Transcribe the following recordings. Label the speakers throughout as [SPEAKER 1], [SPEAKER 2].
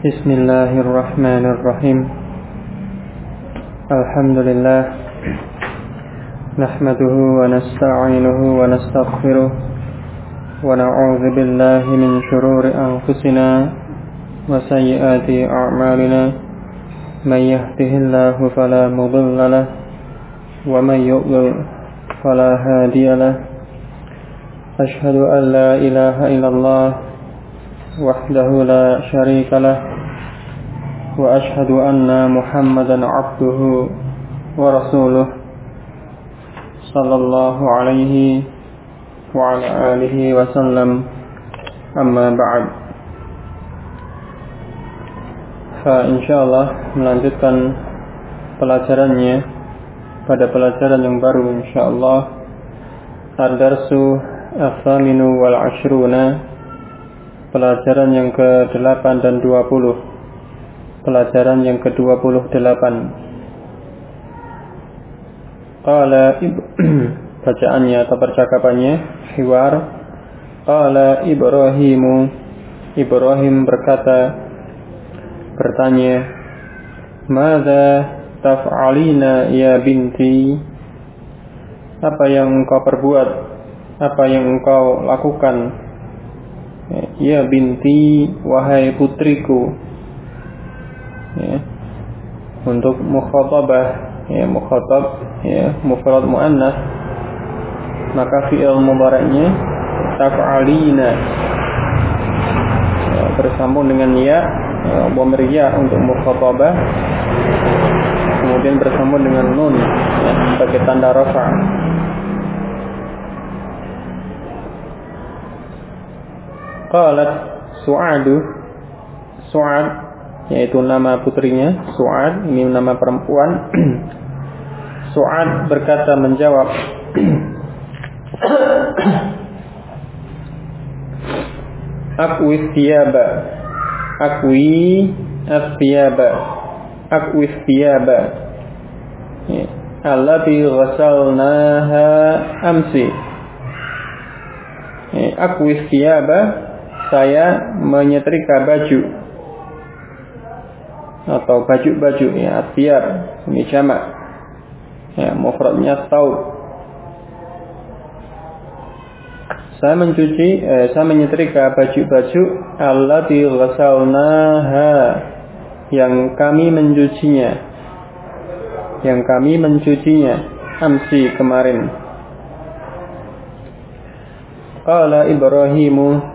[SPEAKER 1] Bismillahirrahmanirrahim. Alhamdulillah. Nahmaduhu wa nasta'inuhu wa nastaghfiruh. Wa na'udzu billahi min shururi anfusina wa sayyiati a'malina. May yahdihillahu fala mudilla lahu wa may yudlil fala hadiya lahu. Ashhadu an la ilaha illallah wahdahu la syarika lah wa ashhadu anna Muhammadan abduhu wa rasuluh sallallahu alaihi wa ala alihi wa sallam, amma ba'd. Insyaallah melanjutkan pelajarannya pada pelajaran yang baru insyaallah, ad-darsu ats-tsaminu wal 'ashruna, pelajaran yang ke-8 dan 20. Pelajaran yang ke-28. Qala bacaannya atau percakapannya, hiwar. Qala Ibrahim bertanya, "Madza taf'alina ya binti?" Apa yang engkau perbuat? Apa yang engkau lakukan? Ya binti, wahai putriku. Ya. Untuk mukhatabah, ya mukhatab, ya mufrad muannas, maka fi'il mudhari'nya taf'alina, ya, bersambung dengan ya, dhamir ya untuk mukhatabah, kemudian bersambung dengan nun, ya, sebagai tanda rafa'. Qalat Su'ad, yaitu nama putrinya Su'ad, ini nama perempuan. Su'ad berkata, menjawab, Akwi thiyaba allati ghasalnaha amsi. Akwi thiyaba, saya menyetrika baju atau baju-baju, ya, athiyab ini jamak, ya, mufradnya thawb. Saya menyetrika baju-baju allati ghasalnaha, yang kami mencucinya amsi, kemarin. Qala Ibrahimu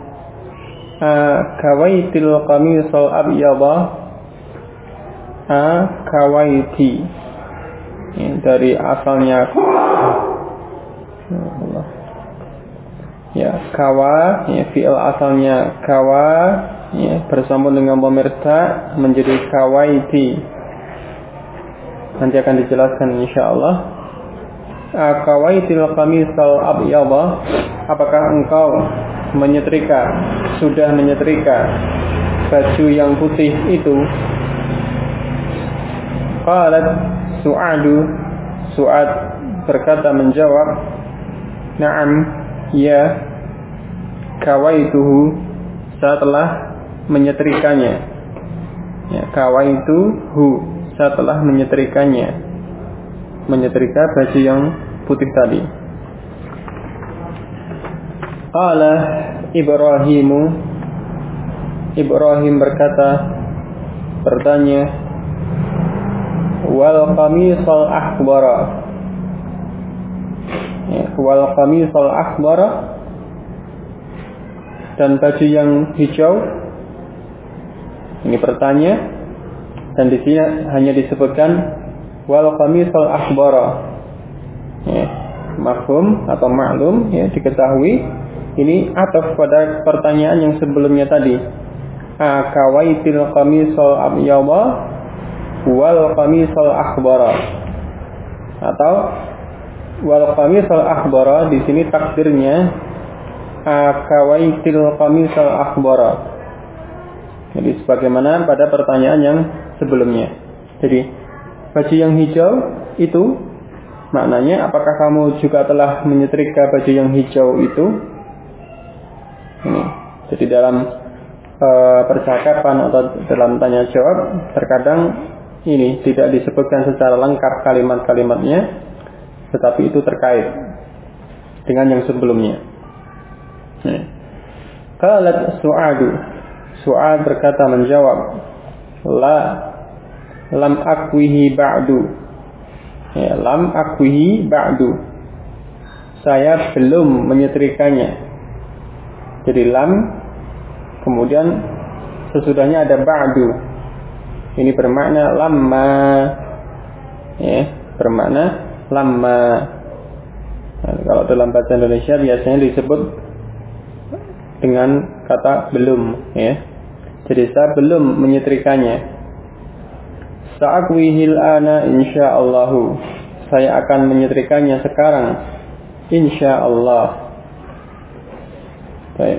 [SPEAKER 1] kawaitil qamisal abyadha. Kawaiti, dari asalnya ya kawa, ya fi'il asalnya kawa, ya bersambung dengan dhamir ta menjadi kawaiti. Nanti akan dijelaskan insyaallah. Kawaitil qamisal abyadha, apakah engkau sudah menyetrika baju yang putih itu? Qalat Su'ad berkata, menjawab, na'am, ya, kawaituhu, saya telah menyetrikanya. Ya, kawaituhu, saya telah menyetrikanya, menyetrika baju yang putih tadi. Qala Ibrahim bertanya, wal qamisal akhbara, dan baju yang hijau. Ini bertanya, dan di sini hanya disebutkan wal qamisal akhbara, ya, mafhum atau ma'lum, ya, diketahui. Ini ataf pada pertanyaan yang sebelumnya tadi. Akawaitil qamisal abyadha wal qamisal akhbara, atau wal qamisal akhbara, di sini takdirnya akawaitil qamisal akhbara. Jadi sebagaimana pada pertanyaan yang sebelumnya. Jadi baju yang hijau itu maknanya, apakah kamu juga telah menyetrika baju yang hijau itu? Ini. Jadi dalam percakapan atau dalam tanya jawab terkadang ini tidak disebutkan secara lengkap kalimat-kalimatnya, tetapi itu terkait dengan yang sebelumnya. Qalat Su'adu, Su'ad berkata menjawab, lam akwihi ba'du. Lam akwihi ba'du. Saya belum menyetrikanya. Jadi lam, kemudian sesudahnya ada ba'du. Ini bermakna lamma. Bermakna lamma. Kalau dalam bahasa Indonesia biasanya disebut dengan kata belum, Jadi saya belum menyetrikanya. Sa'akwihil ana insyaallahu. Saya akan menyetrikanya sekarang, insyaallah. Baik.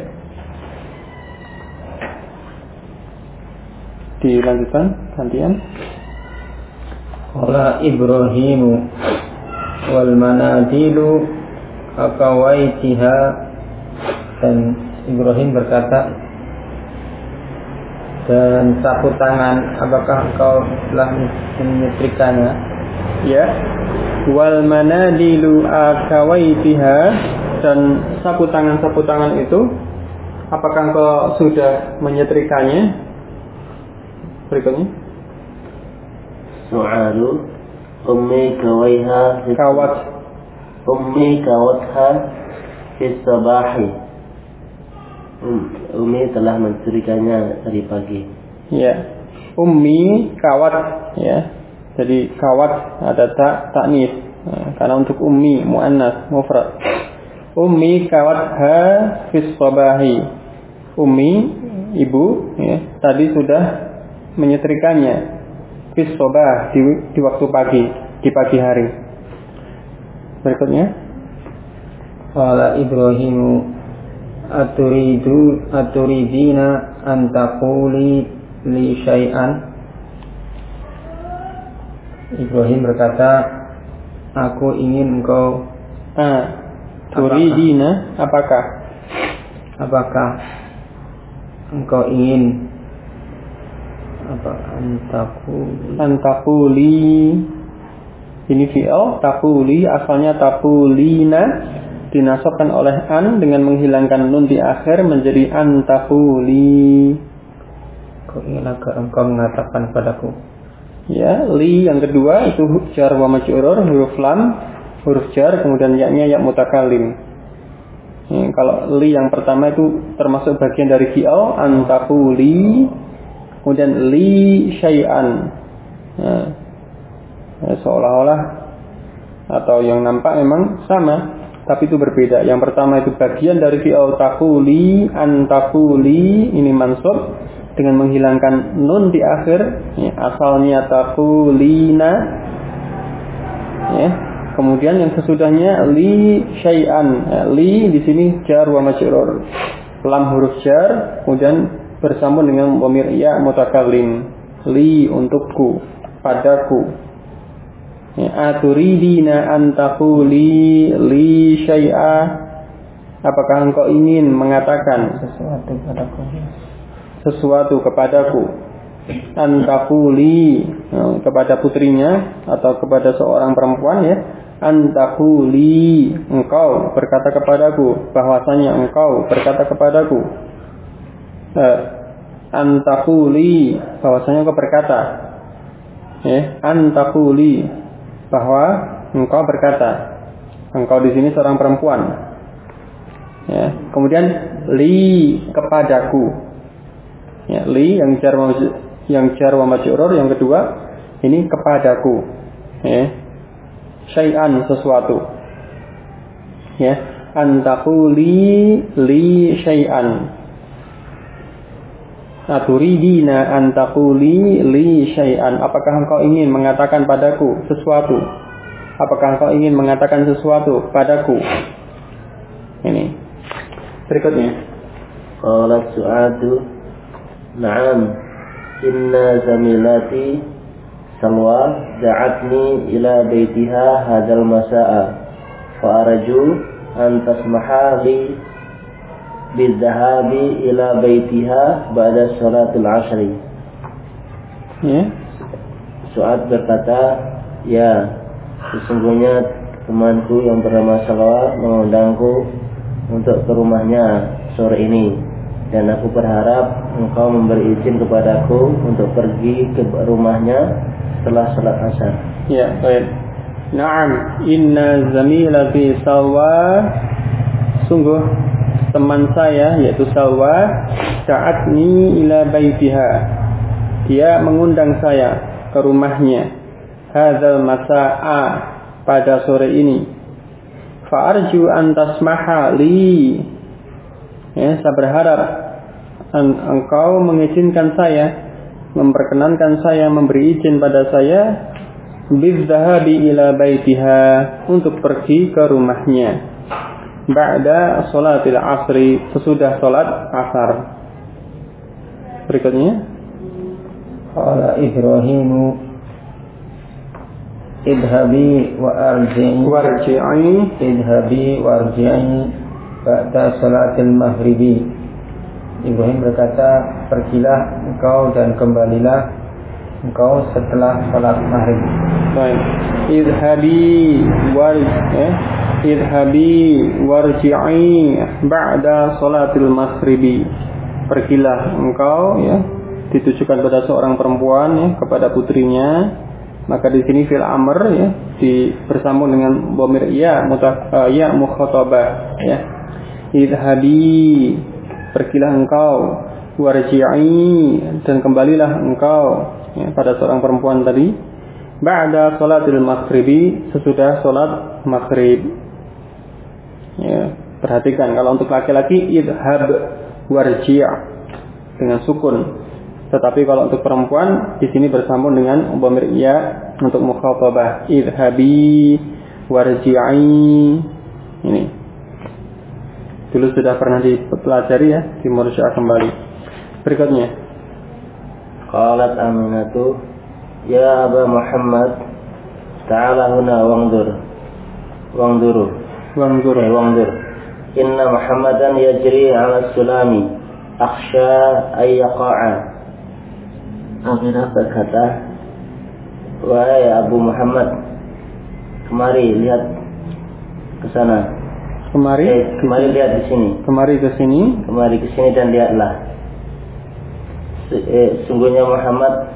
[SPEAKER 1] Dilanjutkan gantian.
[SPEAKER 2] Qala Ibrahimu wal manadilu akawaitiha. Dan Ibrahim berkata, dan sapu tangan, apakah engkau telah menyetrikanya?
[SPEAKER 1] Ya. Wal manadilu akawaitiha. Dan sapu tangan itu, apakah engkau sudah menyetrikanya? Berikutnya.
[SPEAKER 3] Su'alu ummi kawaiha ummi kawatha fi sabahi. Ummi telah menyetrikanya tadi pagi.
[SPEAKER 1] Ya. Ummi kawat, Jadi kawat ada ta'nis. Karena untuk ummi muannas mufrad. Ummi kawatha fi sabahi. Ummi ibu, tadi sudah menyetrikanya fi sabah di waktu pagi, di pagi hari. Berikutnya.
[SPEAKER 2] Qala Ibrahimu aturidina an taquli li syai'an. Ibrahim berkata, aku ingin engkau
[SPEAKER 1] turidina, apakah
[SPEAKER 2] engkau ingin
[SPEAKER 1] antaquli. Ini fi'il taquli, asalnya taqulina, dinasabkan oleh an dengan menghilangkan nun di akhir menjadi antaquli.
[SPEAKER 2] Kau ingin agar engkau mengatakan padaku.
[SPEAKER 1] Ya, li yang kedua itu jar wa majrur, huruf lam, huruf jar, kemudian ya-nya ya mutakallim. Kalau li yang pertama itu termasuk bagian dari fi'il antaquli, kemudian li syai'an. Seolah-olah atau yang nampak memang sama, tapi itu berbeda. Yang pertama itu bagian dari fi'il taquli, antaquli, ini mansub dengan menghilangkan nun di akhir, asalnya taqulina. Kemudian yang sesudahnya li syai'an. Li di sini jar wa majrur. Lam huruf jar, kemudian bersambung dengan dhamir ya mutakallim. Li untukku, padaku. Aturidina an taquli li syai'a. Apakah engkau ingin mengatakan sesuatu kepadaku? An taquli, kepada putrinya atau kepada seorang perempuan, An taquli, engkau berkata kepadaku, bahwasanya engkau berkata kepadaku. An taquli, bahwasanya engkau berkata. An taquli, bahwa engkau berkata. Engkau di sini seorang perempuan. Kemudian li kepadaku. Li yang jar wa majrur, yang kedua ini kepadaku. Syai'an sesuatu. Antaquli li syai'an. Aturidina antaquli li syai'an. Apakah engkau ingin mengatakan padaku sesuatu? Apakah engkau ingin mengatakan sesuatu padaku? Ini. Berikutnya.
[SPEAKER 3] Qala Su'adu, na'am, inna zamilati Salwa da'atni ila baitiha hadal masa'a fa arju an tasmaha li bidhahabi ila baitiha ba'da salatul asri.
[SPEAKER 1] Ya.
[SPEAKER 3] Su'ad berkata, ya, sesungguhnya temanku yang bernama Salwa mengundangku untuk ke rumahnya sore ini, dan aku berharap engkau memberi izin kepadaku untuk pergi ke rumahnya setelah salat asar.
[SPEAKER 1] Ya, baik. Naam, inna zamilati Salwa, sungguh teman saya yaitu Salwa, da'atni ila baitiha, dia mengundang saya ke rumahnya, hadzal masa'a, pada sore ini. Fa'arju an tasmaha li, ya, saya berharap engkau mengizinkan saya, memperkenankan saya, memberi izin pada saya, bizzahabi ila baitiha, untuk pergi ke rumahnya, ba'da sholatil asri, sesudah sholat asar. Berikutnya,
[SPEAKER 2] qala Ibrahimu idhabi wa arji'i ba'da salatil maghribi. Ibrahim berkata, pergilah engkau dan kembalilah engkau setelah salat maghrib.
[SPEAKER 1] Baik. Idhabi warji'i ba'da salatil maghribi. Pergilah engkau, ya, ditujukan pada seorang perempuan, ya, kepada putrinya. Maka di sini fil amr, ya, bersambung dengan dhamir ya mukhatabah, ya. Idhabi, pergilah engkau, warji'i, dan kembalilah engkau, ya, pada seorang perempuan tadi, ba'da salatil maghribi, sesudah salat maghrib. Ya, perhatikan kalau untuk laki-laki idhab warji' dengan sukun. Tetapi kalau untuk perempuan di sini bersambung dengan dhamir ya untuk mukhatabah, idhabi warji'i. Ini dulu sudah pernah dipelajari, ya, di mursya'ah kembali. Berikutnya,
[SPEAKER 3] qalat Aminatu, ya Aba Muhammad, ta'ala huna wangdur. Inna Muhammadan yajri 'ala sulami, akhsha ay yaqa'a. Aminah berkata, wahai Abu Muhammad, kemari lihat ke sana. Kemari lihat di sini. Kemari ke sini dan lihatlah. Sesungguhnya Muhammad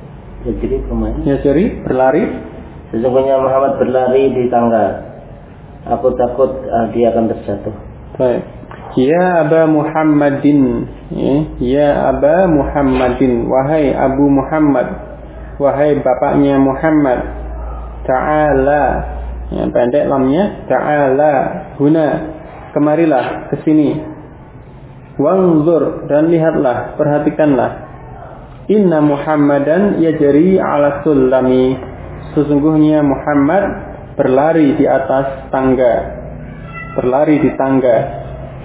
[SPEAKER 3] berlari. Sesungguhnya Muhammad berlari di tangga. Aku takut dia akan terjatuh.
[SPEAKER 1] Baik. Ya Aba Muhammadin, ya Aba Muhammadin, wahai Abu Muhammad, wahai bapaknya Muhammad. Ta'ala, yang pendek lamnya, ta'ala huna, kemarilah ke sini. Wanzur, dan lihatlah, perhatikanlah. Inna Muhammadan yajri 'ala sulami, sesungguhnya Muhammad berlari di atas tangga, berlari di tangga.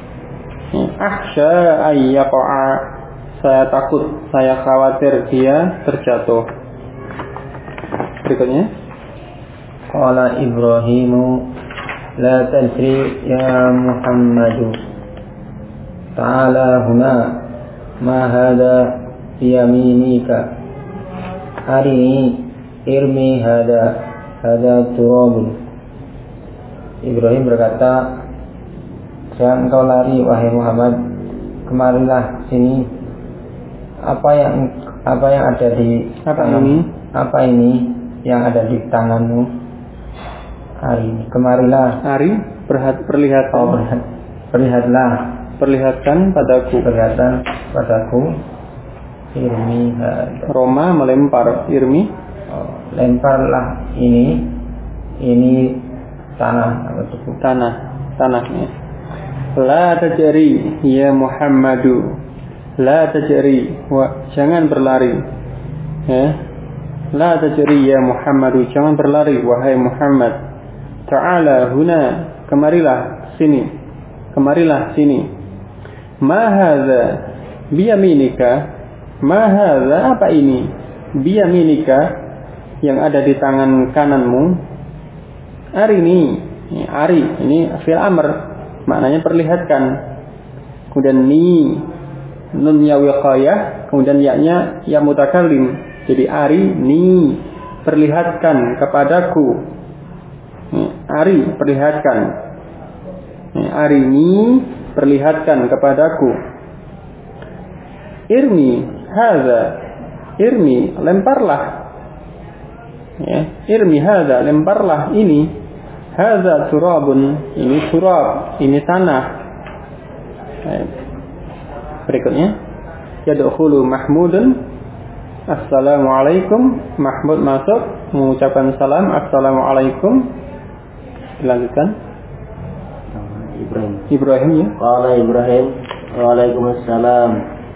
[SPEAKER 1] Akhsha ay yaqa'a, saya takut, saya khawatir dia terjatuh. Berikutnya,
[SPEAKER 2] qala Ibrahimu la tadri ya Muhammadu, ta'ala huna, ma hadha biyaminika, arini irmi hadha turabun. Ibrahim berkata, jangan engkau lari wahai Muhammad, kemarilah sini. Apa yang ada di apa ini yang ada di tanganmu? Hari ini kemarilah. Perlihatkan padaku. Irmi hada.
[SPEAKER 1] Roma melempar, irmi.
[SPEAKER 2] Lemparlah ini
[SPEAKER 1] tanahnya. La tajri ya Muhammadu, la tajri, jangan berlari, ya. La tajri ya Muhammadu, jangan berlari wahai Muhammad. Ta'ala huna, kemarilah sini. Ma hadza biyaminika, ma hadza, apa ini? Biyaminika, yang ada di tangan kananmu. Ari ini fil amr, maknanya perlihatkan. kemudian ni, nun ya wiqayah, kemudian ya-nya ya mutakallim. Jadi arini, perlihatkan kepadaku. Ari, perlihatkan. Arini, perlihatkan kepadaku. Irmi hadza, irmi, lemparlah. Ya, irmi hadza, lemparlah ini. Hadza turabun, ini turab, ini tanah. Berikutnya, yadkhulu Mahmudun, assalamualaikum. Mahmud masuk, mengucapkan salam, assalamualaikum. Dilanjutkan. Ibrahim ya.
[SPEAKER 3] Qala Ibrahim, waalaikumsalam.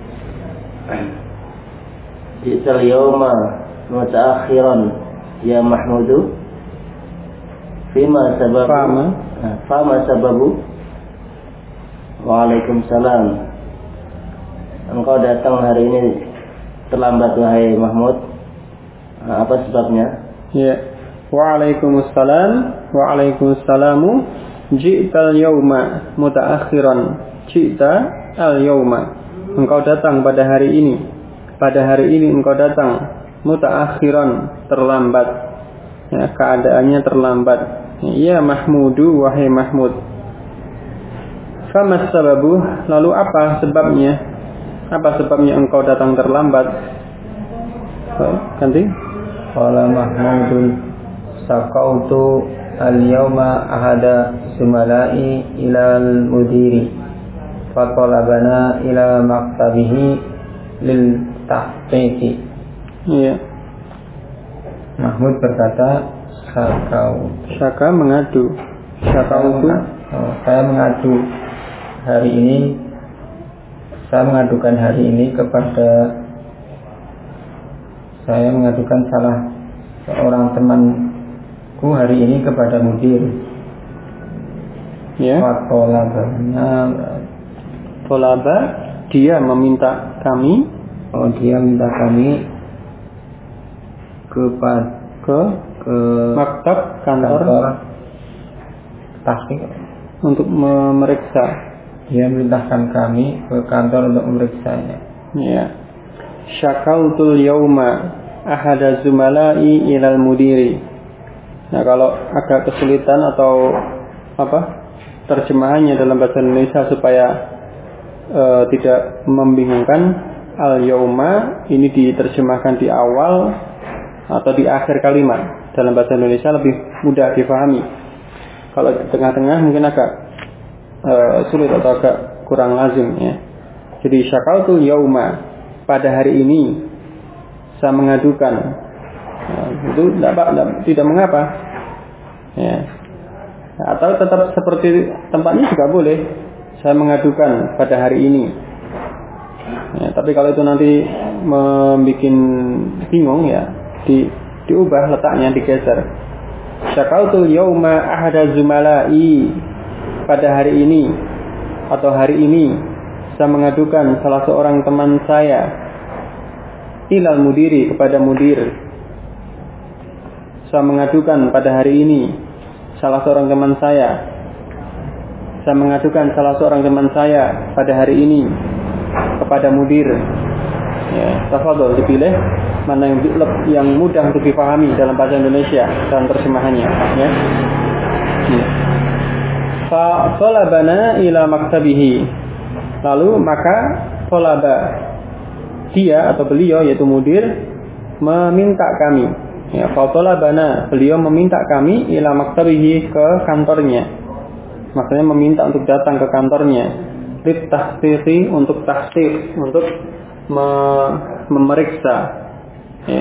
[SPEAKER 3] Ji'tal yawma mutaakhiran ya Mahmudu. Fima sababu. Waalaikumsalam. Engkau datang hari ini terlambat wahai Mahmud. Apa sebabnya?
[SPEAKER 1] Ya. Waalaikumsalam. Waalaikumsalamu. Ji'tal yawma mutaakhiran. Ji'ta al yawma. Engkau datang pada hari ini. Pada hari ini engkau datang mutaakhiran, terlambat. Ya, keadaannya terlambat. Ya Mahmudu, wahai Mahmud. Famas sababu, lalu apa sebabnya? Apa sebabnya engkau datang terlambat? Ganti.
[SPEAKER 2] Qala Mahmudun saqautu al-yawma ahada sumalai ilal mudiri fatalabana ila maktabihi lil tahqiqi.
[SPEAKER 1] Iya.
[SPEAKER 2] Mahmud berkata, Syaka
[SPEAKER 1] mengadu. Syakautu,
[SPEAKER 2] saya mengadu hari ini. Saya mengadukan hari ini kepada, saya mengadukan salah seorang temanku hari ini kepada mudir.
[SPEAKER 1] Ya. Tolaba, dia meminta kami.
[SPEAKER 2] Dia minta kami ke
[SPEAKER 1] maktab, kantor
[SPEAKER 2] tahqiq
[SPEAKER 1] untuk memeriksa.
[SPEAKER 2] Dia merintahkan kami ke kantor untuk memeriksanya.
[SPEAKER 1] Ya. Syakautul yauma ahada zumalai ilal mudiri. Nah, kalau agak kesulitan atau terjemahannya dalam bahasa Indonesia supaya tidak membingungkan, al yauma ini diterjemahkan di awal atau di akhir kalimat. Dalam bahasa Indonesia lebih mudah difahami. Kalau di tengah-tengah mungkin agak sulit atau agak kurang lazim ya. Jadi syakautul yauma, pada hari ini saya mengadukan. Itu tidak mengapa ya. Atau tetap seperti tempatnya juga boleh, saya mengadukan pada hari ini ya. Tapi kalau itu nanti membuat bingung ya, diubah letaknya, digeser. Syakautul yauma ahada zumalai, pada hari ini atau hari ini saya mengadukan salah seorang teman saya ilal mudiri, kepada mudir. Saya mengadukan pada hari ini salah seorang teman saya. Saya mengadukan salah seorang teman saya pada hari ini kepada mudir. Ya, tafadhol dipilih mana yang mudah untuk dipahami dalam bahasa Indonesia dalam terjemahannya ya. Fa talabana ila maktabihi. Lalu maka talaba, dia atau beliau yaitu mudir meminta kami. Ya, fa talabana, beliau meminta kami ila maktabihi, ke kantornya. Maksudnya meminta untuk datang ke kantornya. Lit tahqiqi, untuk tahqiq, untuk memeriksa ya.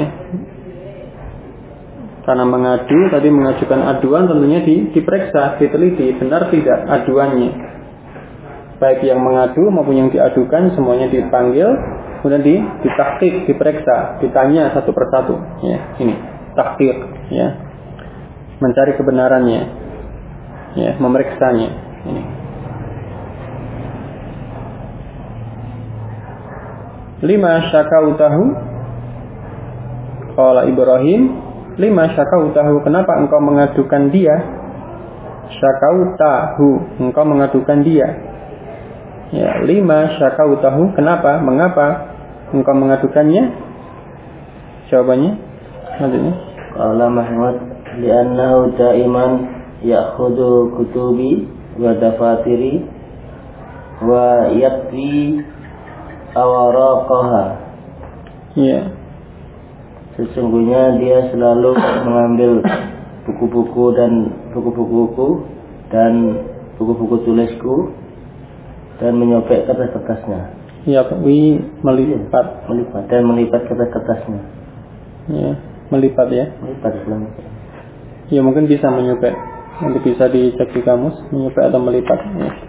[SPEAKER 1] Karena mengadu, tadi mengajukan aduan, tentunya diperiksa, diteliti benar tidak aduannya. Baik yang mengadu maupun yang diadukan, semuanya dipanggil, kemudian ditahqiq, diperiksa, ditanya satu persatu. Ya, ini tahqiq, ya, mencari kebenarannya, ya, memeriksanya. Ini. Lima syakautahu, qala Ibrahim. Lima syakautahu, kenapa engkau mengadukan dia? Syakautahu, engkau mengadukan dia. Ya, lima syakautahu, kenapa? Mengapa engkau mengadukannya? Jawabannya maksudnya
[SPEAKER 3] Qala Mahmud li'annahu da'iman ya'khudhu kutubi wa dafatiri wa yatwi awaraqaha.
[SPEAKER 1] Ya.
[SPEAKER 3] Sesungguhnya dia selalu mengambil buku-buku dan buku-buku tulisku dan menyobek kertas-kertasnya.
[SPEAKER 1] Ya, melipat
[SPEAKER 3] Dan melipat kertas-kertasnya.
[SPEAKER 1] Ya, melipat ya.
[SPEAKER 3] Melipat Islam.
[SPEAKER 1] Ya, mungkin bisa menyobek. Nanti bisa dicek di kamus, menyobek atau melipat.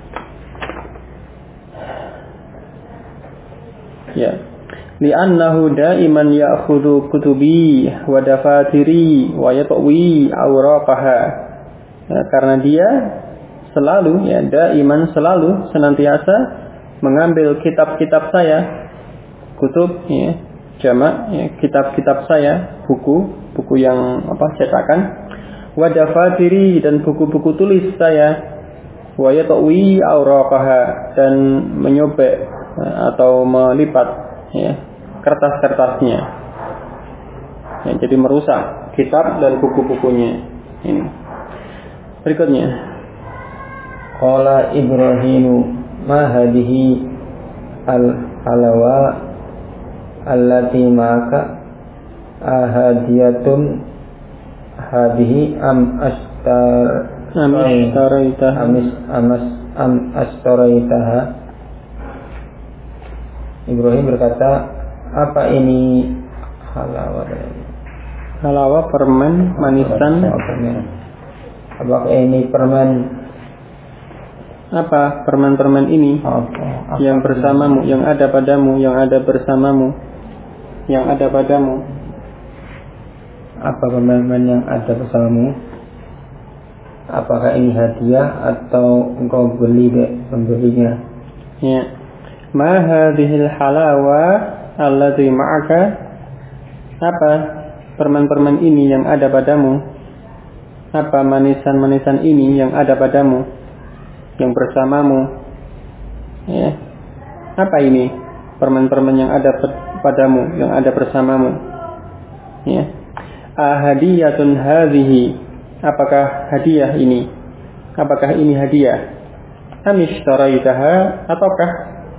[SPEAKER 1] Ya. Li'annahu da'iman ya'khudhu kutubi wa dafatiri wa yatwi awraqaha. Ya, karena dia selalu, ya, da'iman selalu, senantiasa mengambil kitab-kitab saya, kutub, ya, jamak, ya, kitab-kitab saya, buku yang cetakan, wa dafatiri, dan buku-buku tulis saya, wa yatwi awraqaha, dan menyobek atau melipat, ya, kertas-kertasnya. Ya, jadi merusak kitab dan buku-bukunya. Ini. Berikutnya.
[SPEAKER 2] Qala Ibrahimu ma hadhihi al-halawa allati ma'aka ahadiyatun hadhihi am astaraitaha. Ibrahim berkata, apa ini halawa?
[SPEAKER 1] Halawa permen manisan.
[SPEAKER 2] Apakah ini permen?
[SPEAKER 1] Apa permen-permen ini? Yang bersamamu, yang ada padamu, yang ada bersamamu, yang ada padamu.
[SPEAKER 2] Apa permen yang ada bersamamu? Apakah ini hadiah atau engkau membelinya?
[SPEAKER 1] Ya. Ma hadhil halawa allati ma'aka? Apa permen-permen ini yang ada padamu? Apa manisan-manisan ini yang ada padamu, yang bersamamu? Ya. Apa ini permen-permen yang ada padamu, yang ada bersamamu? Ya. Ahadiyatun hadhihi. Apakah hadiah ini? Apakah ini hadiah? Amishtaraitaha, ataukah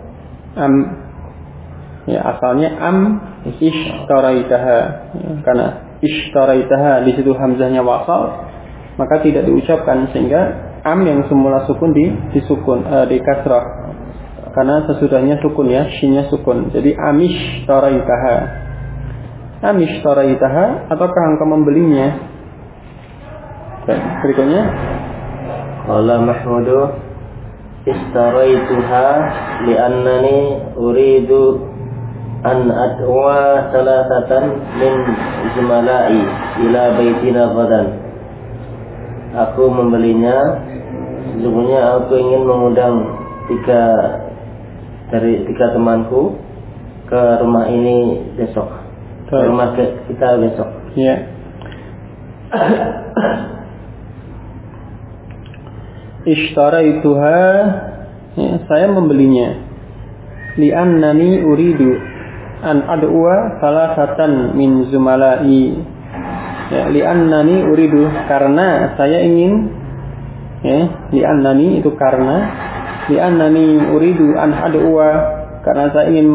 [SPEAKER 1] ya, asalnya ishtaraitaha, ya, karena ishtaraitaha di situ hamzahnya wasal, maka tidak diucapkan, sehingga yang semula sukun disukun, di kasrah, karena sesudahnya sukun, ya, shinnya sukun. Jadi amishtaraitaha, ataukah engkau membelinya? Berikutnya,
[SPEAKER 3] Qala Mahmudu istaraituha li'annani uridu an ad'uwa salasatan min zumala'i ila baitina ghadan. Aku membelinya, sesungguhnya aku ingin mengundang tiga temanku ke rumah ini besok, ke rumah kita besok.
[SPEAKER 1] Ya. Ishtaraituha, ya, saya membelinya. Li'annani uridu an ad'uwa salasatan min zumala'i. Ya, li'annani uridu, karena saya ingin, ya, li'annani itu karena, li'annani uridu an ad'uwa, karena saya ingin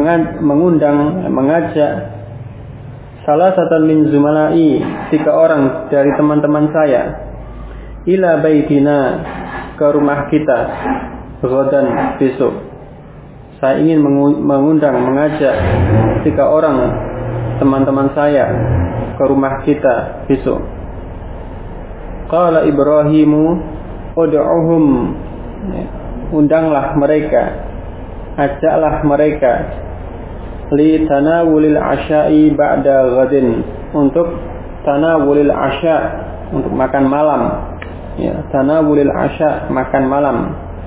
[SPEAKER 1] mengajak salasatan min zumala'i, 3 orang dari teman-teman saya, ila baitina, ke rumah kita, ghadan, besok. Saya ingin mengajak 3 orang teman-teman saya ke rumah kita besok. Qala Ibrahimu ud'uhum, undanglah mereka, ajaklah mereka, li tanawulil asya'i ba'da ghadin, untuk tanawulil asya', untuk makan malam. Ya, tanawulil asya', makan malam.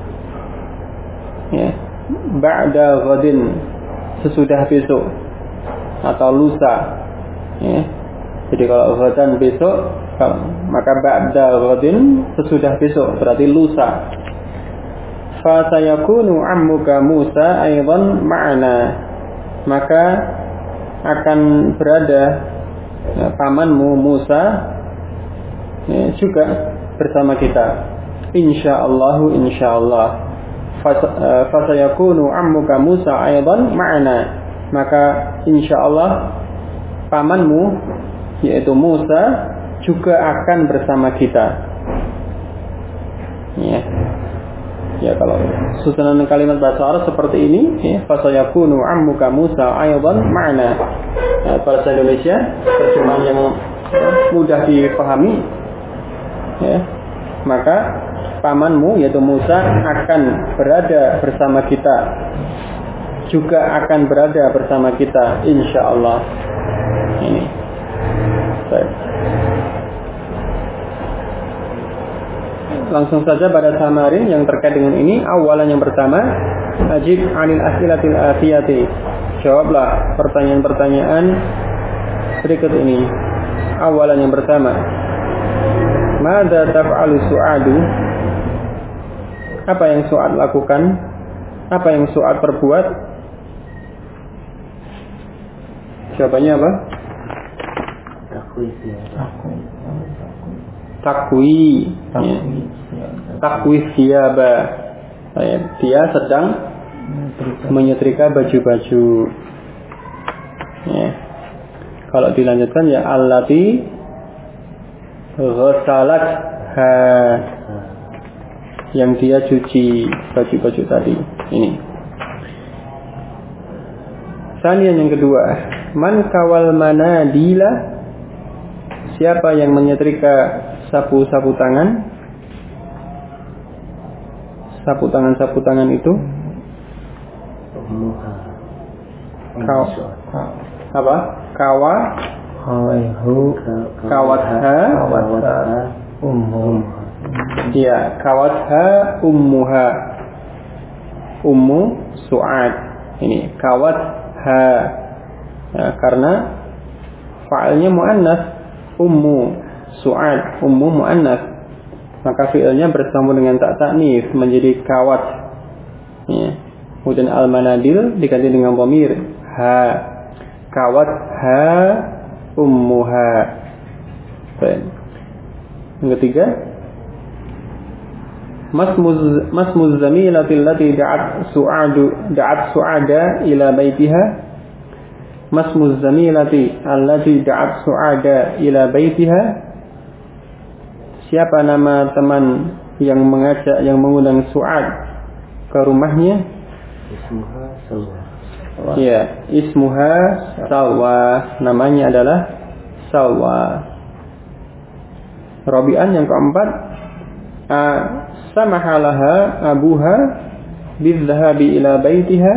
[SPEAKER 1] Ya, ba'da ghadin, sesudah besok atau lusa. Ya. Jadi kalau ghadan besok, maka ba'da ghadin, sesudah besok, berarti lusa. fa sayakunu ammuka Musa aidan ma'ana, maka akan berada pamanmu Musa juga bersama kita, insyaallah. Fa sayakunu ammuka Musa aidan ma'ana, maka insyaallah pamanmu yaitu Musa juga akan bersama kita. Ya kalau susunan kalimat bahasa Arab seperti ini, fasayakunu ammuka Musa aidan ma'ana. Bahasa Indonesia terjemahan yang mudah dipahami, maka pamanmu yaitu Musa akan berada bersama kita, juga akan berada bersama kita, insyaallah. Ini. Baik. Langsung saja pada samarin yang terkait dengan ini. Awalan yang pertama, ajib anil as'ilatil atiyati. Jawablah pertanyaan-pertanyaan berikut ini. Awalan yang pertama, madza taf'alu su'adu? Apa yang Su'ad lakukan? Apa yang Su'ad perbuat? Jawabannya apa? Takwi siyaba. Dia sedang menyetrika baju-baju. Kalau dilanjutkan ya allati ghasalat ha, yang dia cuci baju-baju tadi. Ini. Sanian yang kedua, man kawal manadila? Siapa yang menyetrika sapu-sapu tangan? Sapu tangan itu apa? Kawatha ya, kawatha ummuha, ummu Su'ad. Ini kawatha karena fa'ilnya muannas, ummu Su'ad, ummu muannas, maka fi'ilnya bersambung dengan tak ta'nits menjadi kawat. Kemudian al-manadil diganti dengan dhamir ha, kawat ha ummuha. Yang ketiga, masmuz zamilati allati da'at Su'ada ila baitiha. Masmuz zamilati allati da'at Su'ada ila baitiha. Siapa nama teman yang mengajak, yang mengundang Su'ad ke rumahnya?
[SPEAKER 3] Ismuha Salwa.
[SPEAKER 1] Ya, ismuha Salwa, namanya adalah Salwa. Rabi'an yang keempat, samahalaha abuha bidhahabi ila baitiha.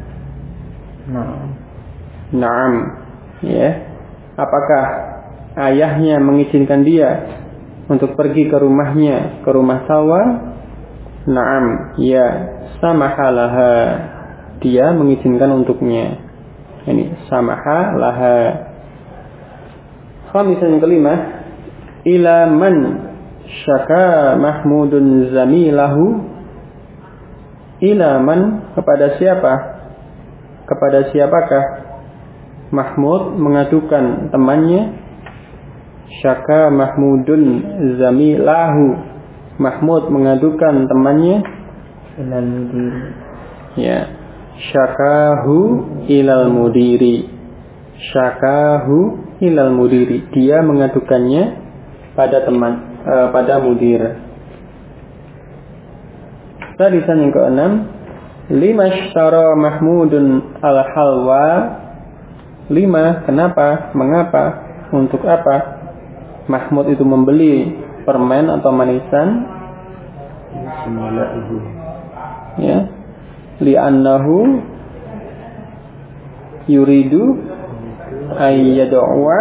[SPEAKER 1] Naam. Ya. Apakah ayahnya mengizinkan dia untuk pergi ke rumahnya, ke rumah Salwa? Naam, ya, samahalaha, dia mengizinkan untuknya. Ini samahalaha. Khamisan yang kelima, ila man syaka Mahmudun zamilahu. Ila man, kepada siapa? Kepada siapakah Mahmud mengadukan temannya? Syaka Mahmudun zamilahu, Mahmud mengadukan temannya ilal mudiri. Ya, syakahu ilal mudiri. Syakahu ilal mudiri, dia mengadukannya pada teman, pada mudir. Sadisan yang keenam, lima syara Mahmudun al-halwa. Lima, kenapa, mengapa, untuk apa Mahmud itu membeli permen atau manisan? Ya, li'annahu yuridu ayyad'uwa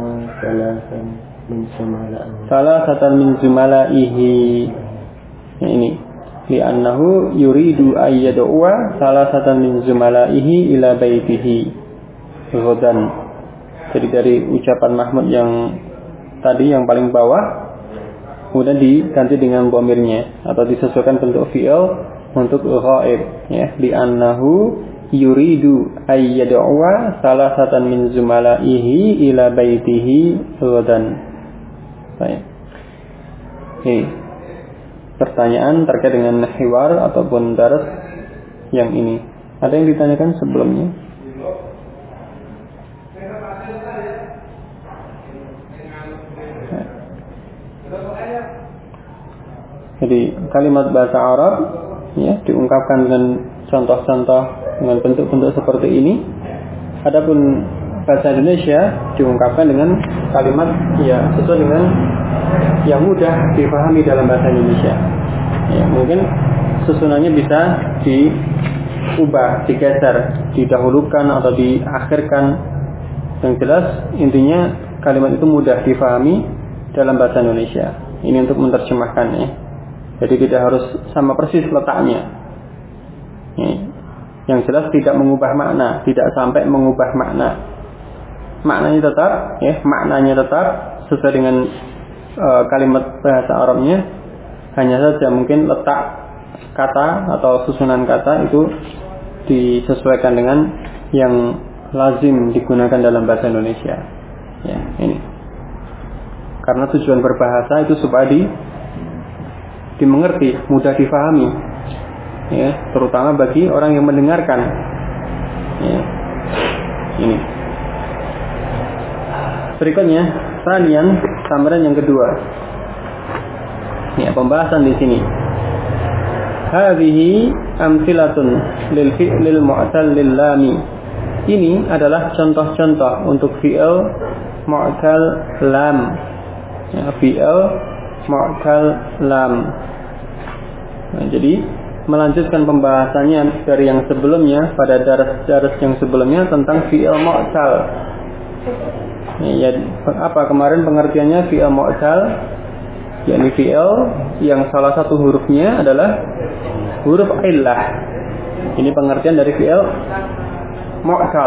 [SPEAKER 1] salasatan min zumalaihi. Ini li'annahu yuridu ayyad'uwa salasatan min zumalaihi ila baitihi ghadan. Jadi dari ucapan Mahmud yang tadi yang paling bawah kemudian diganti dengan dhamirnya atau disesuaikan bentuk fi'il untuk ghaib, ya, li'annahu yuridu ay yad'uwa salasatan min zumalaihi ila baitihi ghadan. Baik. Ini pertanyaan terkait dengan hiwar ataupun daras yang ini. Ada yang ditanyakan sebelumnya? Jadi kalimat bahasa Arab, ya, diungkapkan dengan contoh-contoh dengan bentuk-bentuk seperti ini. Adapun bahasa Indonesia diungkapkan dengan kalimat, ya, sesuai dengan yang mudah dipahami dalam bahasa Indonesia. Ya, mungkin susunannya bisa diubah, digeser, didahulukan atau diakhirkan. Yang jelas intinya kalimat itu mudah dipahami dalam bahasa Indonesia. Ini untuk menerjemahkannya. Jadi tidak harus sama persis letaknya. Yang jelas tidak mengubah makna, tidak sampai mengubah makna. Maknanya tetap, ya, maknanya tetap sesuai dengan kalimat bahasa Arabnya. Hanya saja mungkin letak kata atau susunan kata itu disesuaikan dengan yang lazim digunakan dalam bahasa Indonesia. Ya, ini. Karena tujuan berbahasa itu supaya dimengerti, mudah difahami, ya, terutama bagi orang yang mendengarkan. Ya. Ini. Berikutnya, sanian, samaran yang kedua. Ya, pembahasan di sini. Hadhihi amtsilatun lil fi'lil mu'tal lil lami. Ini adalah contoh-contoh untuk fi'il mu'tal lam. Ya, fi'il mu'tal lam. Nah, jadi melanjutkan pembahasannya dari yang sebelumnya pada daras yang sebelumnya tentang fi'il mu'tal. Ya, apa kemarin pengertiannya fi'il mu'tal? Yakni fi'il yang salah satu hurufnya adalah huruf illah. Ini pengertian dari fi'il mu'tal.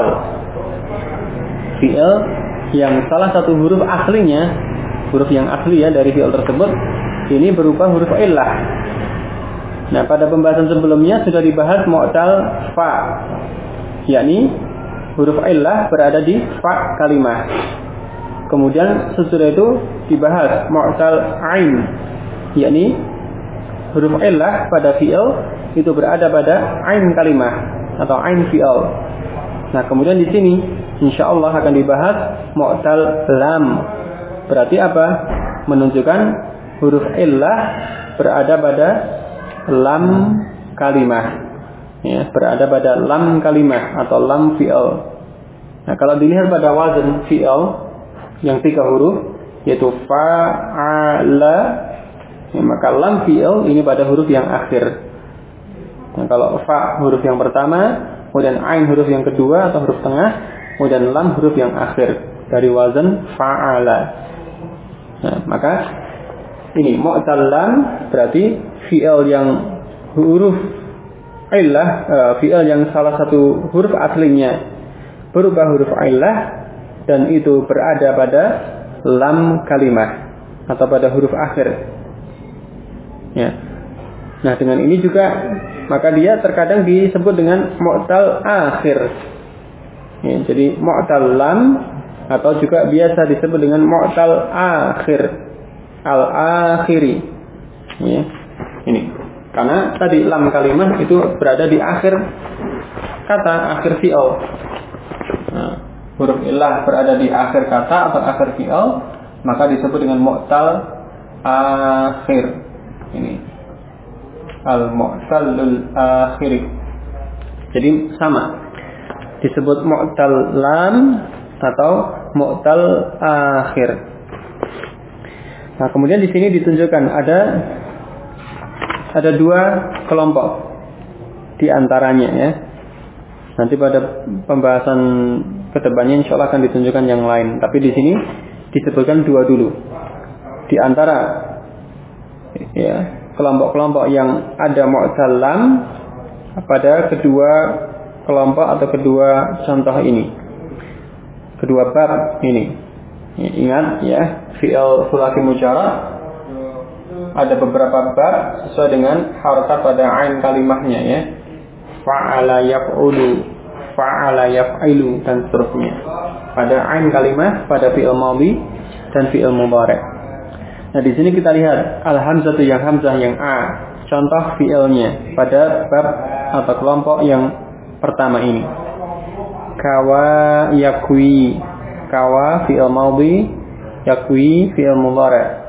[SPEAKER 1] Fi'il yang salah satu huruf aslinya, huruf yang asli, ya, dari fi'il tersebut ini berupa huruf illah. Nah, pada pembahasan sebelumnya sudah dibahas mu'tal fa, yakni huruf illah berada di fa kalimah. Kemudian sesudah itu dibahas mu'tal ain, yakni huruf illah pada fi'il itu berada pada ain kalimah atau ain fi'il. Nah, kemudian di sini insyaallah akan dibahas mu'tal lam. Berarti apa? Menunjukkan huruf illah berada pada lam kalimah, ya, berada pada lam kalimah atau lam fi'il. Nah, kalau dilihat pada wazan fi'il yang 3 huruf yaitu fa'ala, ya, maka lam fi'il ini pada huruf yang akhir. Nah, kalau fa huruf yang pertama, kemudian ain huruf yang kedua atau huruf tengah, kemudian lam huruf yang akhir dari wazan fa'ala. Nah, maka ini mu'tal lam berarti fi'il yang huruf illah, fi'il yang salah satu huruf aslinya berubah huruf illah dan itu berada pada lam kalimah atau pada huruf akhir. Ya. Nah, dengan ini juga maka dia terkadang disebut dengan mu'tal akhir. Ya, jadi mu'tal lam atau juga biasa disebut dengan mu'tal akhir, al-akhiri. Ya. Ini karena tadi lam kalimah itu berada di akhir kata, akhir fi'il. Nah, huruf illah berada di akhir kata atau akhir fi'il, maka disebut dengan mu'tal akhir. Ini al-mu'talul akhiri. Jadi sama, disebut mu'tal lam atau mu'tal akhir. Nah, kemudian di sini ditunjukkan ada 2 kelompok di antaranya, ya. Nanti pada pembahasan kedepannya insyaallah akan ditunjukkan yang lain. Tapi di sini disebutkan 2 dulu. Di antara, ya, kelompok-kelompok yang ada mu'tal lam pada kedua kelompok atau kedua contoh ini, kedua bab ini. Ingat, ya, fi'il sulasi mujarrad ada beberapa bab sesuai dengan harokat pada ain kalimahnya ya. Fa'ala yaf'ulu, fa'ala yaf'ilu dan seterusnya. Pada ain kalimah, pada fi'il madhi dan fi'il mudhari'. Nah, di sini kita lihat al-hamzatu yang hamzah yang a, contoh fi'ilnya pada bab atau kelompok yang pertama ini. Kawa yakwi, kawa fi'il madhi, yakwi fi'il mudhari'.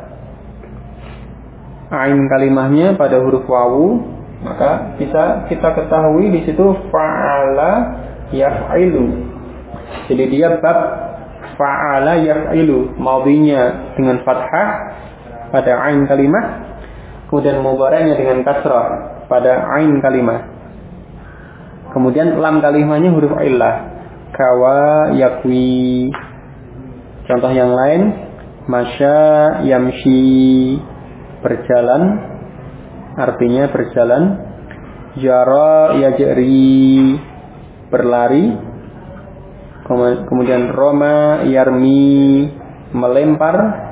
[SPEAKER 1] Ain kalimahnya pada huruf wawu, maka bisa kita ketahui di situ fa'ala yaf'ilu. Jadi dia bab fa'ala yaf'ilu, madhinya dengan fathah pada ain kalimah, kemudian mudhari'nya dengan kasrah pada ain kalimah. Kemudian lam kalimahnya huruf illah, kawa yakwi. Contoh yang lain, masya yamshi, berjalan, artinya berjalan. Jara yajri, berlari. Kemudian roma yarmi, melempar.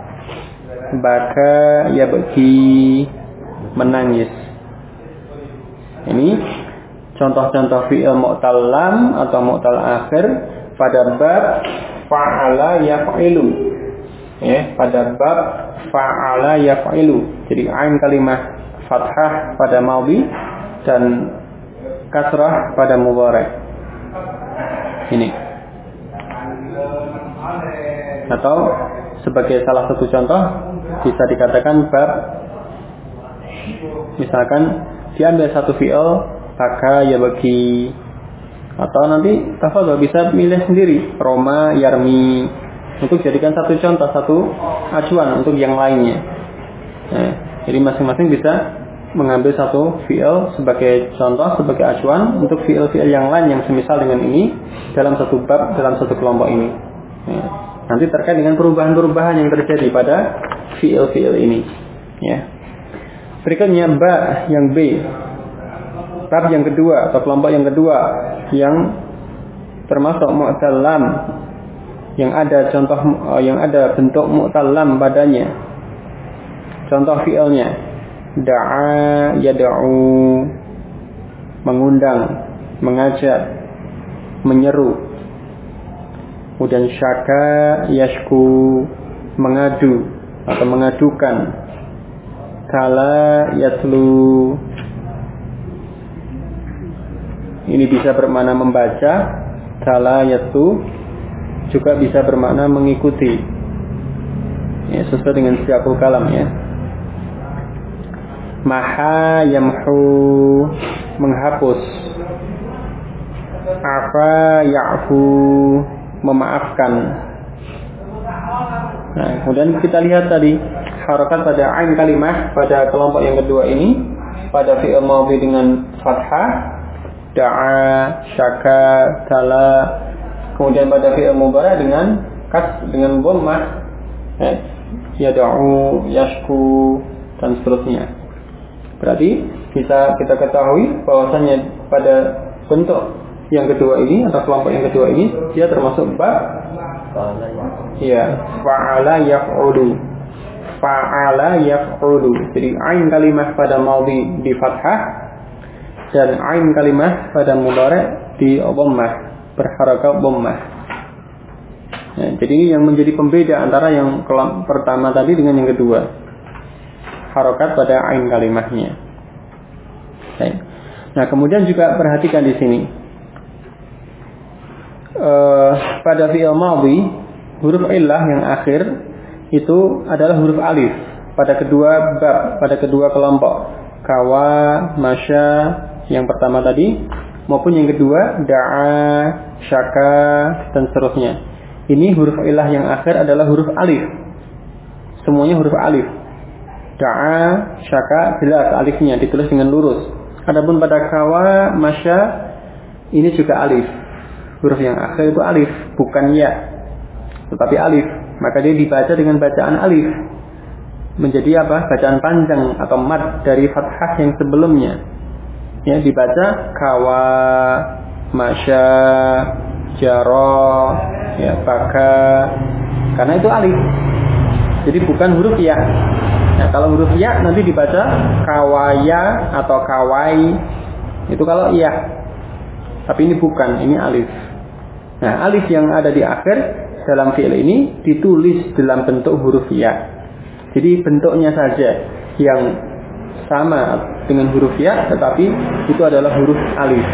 [SPEAKER 1] Baka yabki, menangis. Ini contoh-contoh fi'il mu'tal lam atau mu'tal akhir pada bab fa'ala yaf'ilu. Ya, pada bab fa'ala yaf'ilu. Jadi ain kalimah fathah pada madhi dan kasrah pada mudhari'. Ini. Atau sebagai salah satu contoh bisa dikatakan bab, misalkan diambil satu fi'il baka yabki, atau nanti tafadhol bisa milih sendiri roma yarmi untuk jadikan satu contoh, satu acuan untuk yang lainnya. Nah, jadi masing-masing bisa mengambil satu fi'il sebagai contoh, sebagai acuan untuk fi'il-fi'il yang lain yang semisal dengan ini dalam satu bab, dalam satu kelompok ini. Nah, nanti terkait dengan perubahan-perubahan yang terjadi pada fi'il-fi'il ini. Ya. Berikutnya ba yang B, bab yang kedua atau kelompok yang kedua yang termasuk mu'tal lam, yang ada contoh, yang ada bentuk mu'tal lam padanya. Contoh fi'ilnya da'a yad'u, mengundang, mengajak, menyeru. Kemudian syaka yashku, mengadu atau mengadukan. Kala yatlu, ini bisa bermakna membaca. Kala yatlu juga bisa bermakna mengikuti. Ya, sesuai dengan siapul kalam ya. Maha yamhu, menghapus. Afa ya'fu, memaafkan. Nah, kemudian kita lihat tadi harakat pada ain kalimah pada kelompok yang kedua ini pada fi'il madhi dengan fathah, da'a, syaka, tala. Kemudian pada fi'il mudhari dengan dengan dhammah, yad'u, yashku dan seterusnya. Berarti bisa kita ketahui bahwasanya pada bentuk yang kedua ini atau kelompok yang kedua ini dia termasuk bab fa'ala yaf'ulu. Fa'ala yaf'ulu. Jadi ain kalimah pada madhi di fathah dan ain kalimah pada mudhari di dhammah, berharakat dhammah. Nah, jadi ini yang menjadi pembeda antara yang pertama tadi dengan yang kedua. Harakat pada ain kalimahnya. Baik. Nah, kemudian juga perhatikan di sini. Pada fi'il madhi huruf illah yang akhir itu adalah huruf alif pada kedua bab, pada kedua kelompok. Kawa, masya yang pertama tadi maupun yang kedua da'a, syaka dan seterusnya. Ini huruf illah yang akhir adalah huruf alif. Semuanya huruf alif. Da'a, syaka jelas alifnya ditulis dengan lurus. Adapun pada kawa, masya ini juga alif. Huruf yang akhir itu alif, bukan ya, tetapi alif. Maka dia dibaca dengan bacaan alif. Menjadi apa? Bacaan panjang atau mad dari fathah yang sebelumnya. Ya, dibaca kawa, masya, jaro, ya, baka. Karena itu alif. Jadi bukan huruf ya. Nah, kalau huruf ya nanti dibaca kawaya atau kawai. Itu kalau ya. Tapi ini bukan, ini alif. Nah, alif yang ada di akhir dalam fi'il ini ditulis dalam bentuk huruf ya. Jadi bentuknya saja yang sama dengan huruf ya, tetapi itu adalah huruf alif.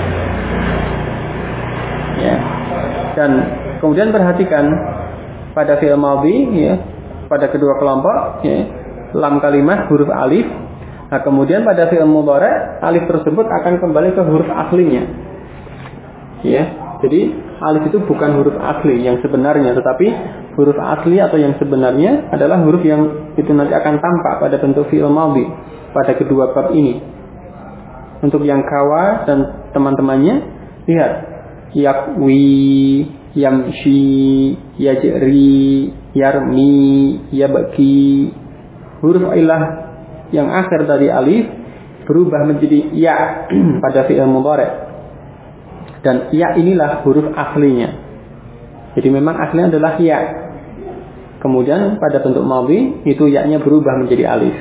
[SPEAKER 1] Ya. Dan kemudian perhatikan pada fi'il madhi ya, pada kedua kelompok ya, lam kalimat huruf alif. Nah, kemudian pada fi'il mudhari' alif tersebut akan kembali ke huruf aslinya. Ya. Jadi alif itu bukan huruf asli yang sebenarnya, tetapi huruf asli atau yang sebenarnya adalah huruf yang itu nanti akan tampak pada bentuk fi'il madhi pada kedua bab ini. Untuk yang kawa dan teman-temannya, lihat yakwi, yamshi, yajri, yarmi, yabki. Huruf ilah yang akhir dari alif berubah menjadi ya pada fi'il mudhari'. Dan ya inilah huruf aslinya. Jadi memang aslinya adalah ya. Kemudian pada bentuk madhi itu ya-nya berubah menjadi alif.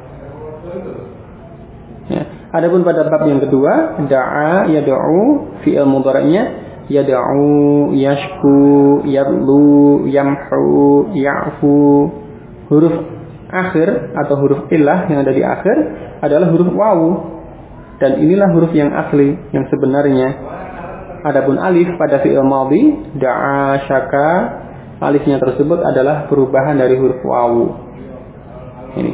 [SPEAKER 1] Ya. Adapun pada bab yang kedua, da'a yad'u, fi'il mudhari'nya yad'u, yashku, yadlu, yamhu, ya'fu. Huruf akhir atau huruf ilah yang ada di akhir adalah huruf wawu. Dan inilah huruf yang asli, yang sebenarnya. Adapun alif pada fi'il madhi, da'a, syaka, alifnya tersebut adalah perubahan dari huruf wawu. Ini.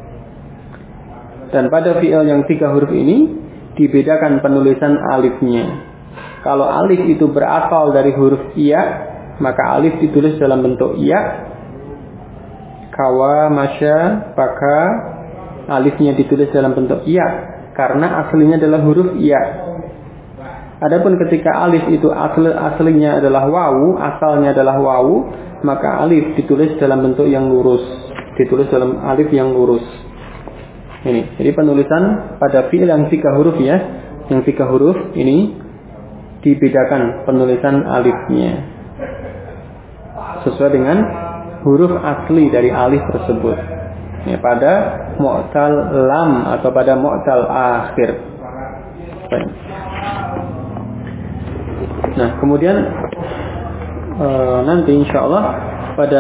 [SPEAKER 1] Dan pada fi'il yang 3 huruf ini dibedakan penulisan alifnya. Kalau alif itu berasal dari huruf iya, maka alif ditulis dalam bentuk iya. Kawa, masya, baka, alifnya ditulis dalam bentuk iya karena aslinya adalah huruf iya. Adapun ketika alif itu aslinya adalah wawu, asalnya adalah wawu, maka alif ditulis dalam bentuk yang lurus, ditulis dalam alif yang lurus. Ini, jadi penulisan pada fi'il yang 3 huruf ya, yang 3 huruf ini dibedakan penulisan alifnya sesuai dengan huruf asli dari alif tersebut. Ya, pada mu'tal lam atau pada mu'tal akhir. Baik. Nah, kemudian nanti insya Allah pada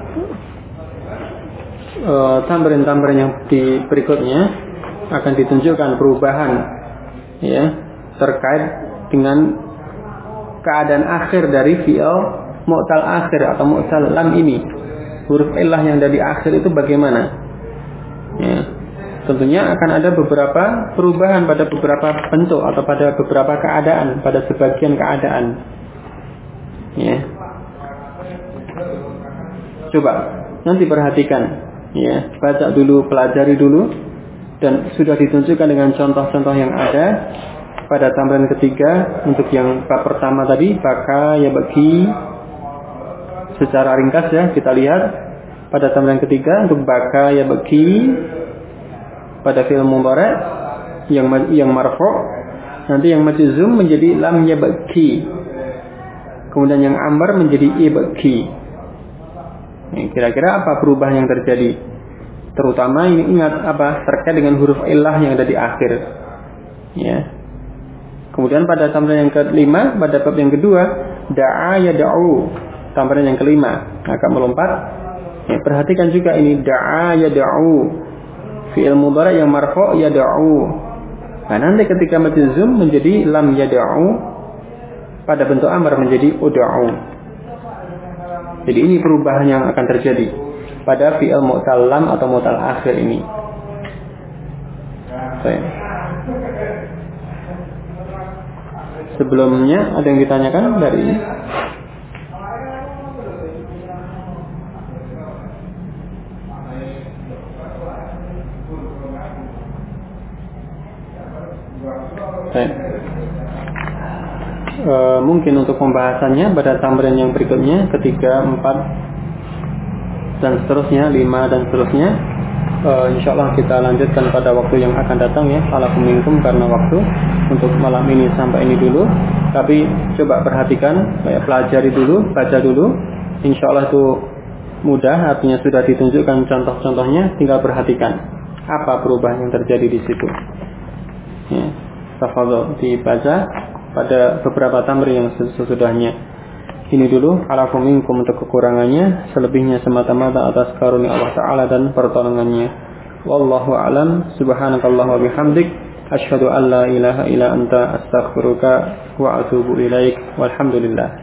[SPEAKER 1] tambahan-tambahan yang di berikutnya akan ditunjukkan perubahan ya terkait dengan keadaan akhir dari fi'il mu'tal akhir atau mu'tal lam ini. Huruf ilah yang dari akhir itu bagaimana? Ya. Tentunya akan ada beberapa perubahan pada beberapa bentuk atau pada beberapa keadaan, pada sebagian keadaan. Ya. Coba nanti perhatikan, ya, baca dulu, pelajari dulu, dan sudah ditunjukkan dengan contoh-contoh yang ada pada tambahan ketiga untuk yang bab pertama tadi, baka ya bagi. Secara ringkas ya kita lihat pada tambahan ketiga untuk baka ya bagi. Pada fi'il mudhari' yang marfu' nanti yang majzum menjadi lam yabki. Kemudian yang amr menjadi ibki. Kira-kira apa perubahan yang terjadi? Terutama ini ingat apa? Terkait dengan huruf ilah yang ada di akhir. Ya. Kemudian pada tambahan yang kelima, pada bab yang kedua, da'a yad'u. Tambahan yang kelima, agak melompat. Ya, perhatikan juga ini da'a yad'u. Fi'il mudhari' yang marfu' yad'u. Nah, nanti ketika majzum menjadi lam yad'u, pada bentuk amr menjadi ud'u. Jadi ini perubahan yang akan terjadi pada fi'il mu'tal lam atau mu'tal akhir ini. Baik. Sebelumnya ada yang ditanyakan dari ini? Mungkin untuk pembahasannya pada tambahan yang berikutnya, ketiga, 4 dan seterusnya, 5 dan seterusnya, insyaallah kita lanjutkan pada waktu yang akan datang ya. Alhamdulillah karena waktu untuk malam ini sampai ini dulu. Tapi coba perhatikan, pelajari dulu, baca dulu. Insyaallah itu mudah, artinya sudah ditunjukkan contoh-contohnya, tinggal perhatikan apa perubahan yang terjadi di situ. Ya, tafadhol dibaca pada beberapa tamrin yang sesudahnya. Ini dulu alafu minkum untuk kekurangannya, selebihnya semata-mata atas karunia Allah Ta'ala dan pertolongannya. Wallahu a'lam. Subhanakallah wa bihamdik, asyhadu an la ilaha illa anta, astaghfiruka wa atubu ilaik. Walhamdulillah.